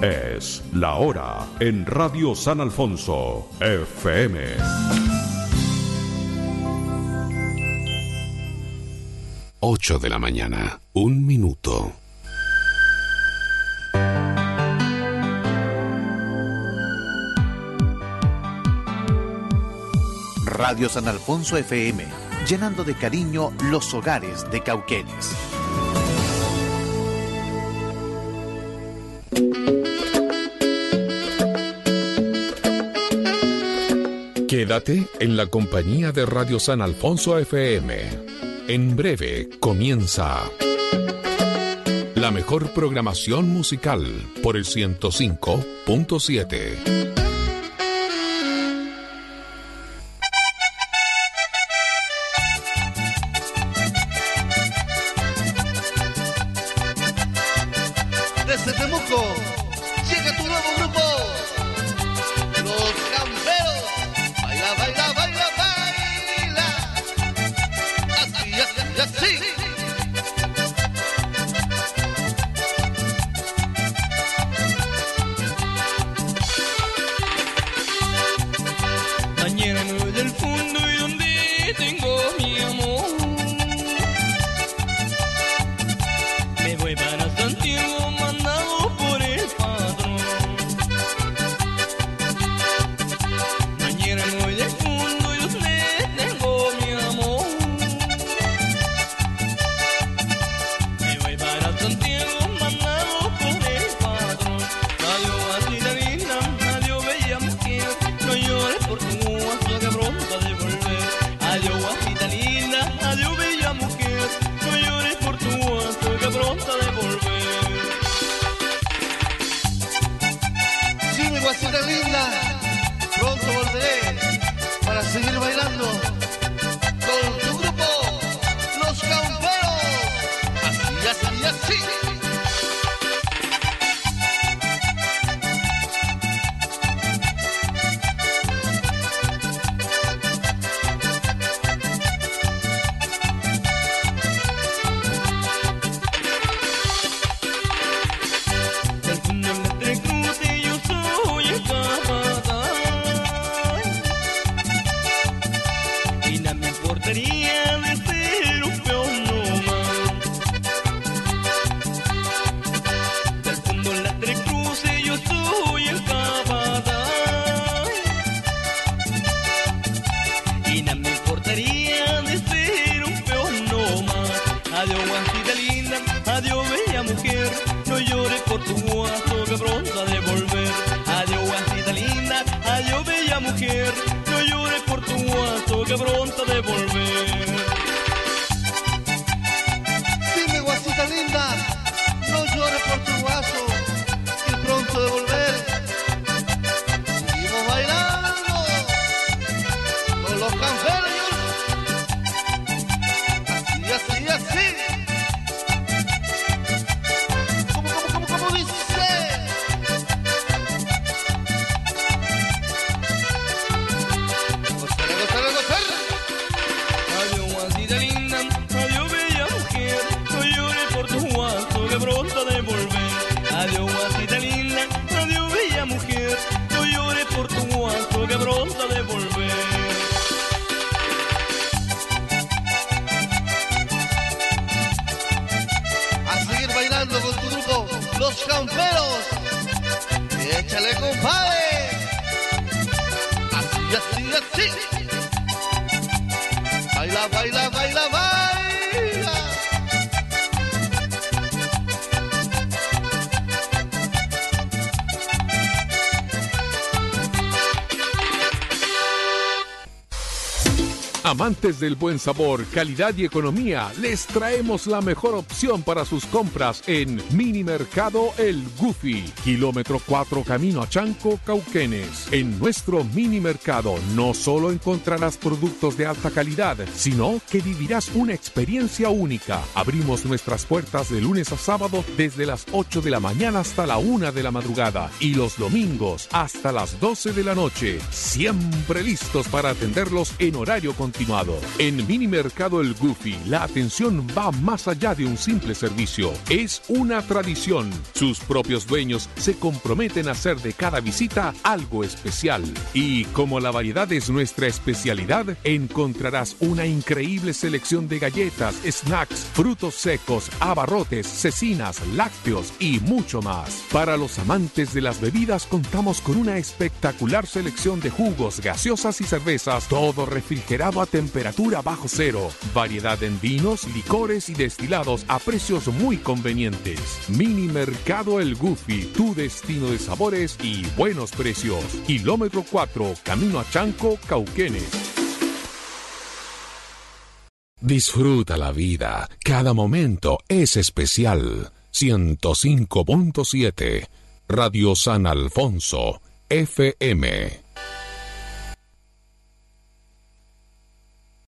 Es La Hora en Radio San Alfonso, FM. Ocho de la mañana, 1 minuto. Radio San Alfonso FM, llenando de cariño los hogares de Cauquenes. Quédate en la compañía de Radio San Alfonso FM. En breve comienza la mejor programación musical por el 105.7. Amantes del buen sabor, calidad y economía, les traemos la mejor opción para sus compras en Mini Mercado El Goofy, kilómetro 4 camino a Chanco, Cauquenes. En nuestro Mini Mercado no solo encontrarás productos de alta calidad, sino que vivirás una experiencia única. Abrimos nuestras puertas de lunes a sábado desde las 8 de la mañana hasta la 1 de la madrugada y los domingos hasta las 12 de la noche, siempre listos para atenderlos en horario continuo. continuado. En Mini Mercado El Goofy, la atención va más allá de un simple servicio. Es una tradición. Sus propios dueños se comprometen a hacer de cada visita algo especial. Y como la variedad es nuestra especialidad, encontrarás una increíble selección de galletas, snacks, frutos secos, abarrotes, cecinas, lácteos y mucho más. Para los amantes de las bebidas, contamos con una espectacular selección de jugos, gaseosas y cervezas, todo refrigerado a temperatura bajo cero. Variedad en vinos, licores y destilados a precios muy convenientes. Mini Mercado El Goofy, tu destino de sabores y buenos precios. Kilómetro 4, camino a Chanco, Cauquenes. Disfruta la vida, cada momento es especial. 105.7 Radio San Alfonso, FM.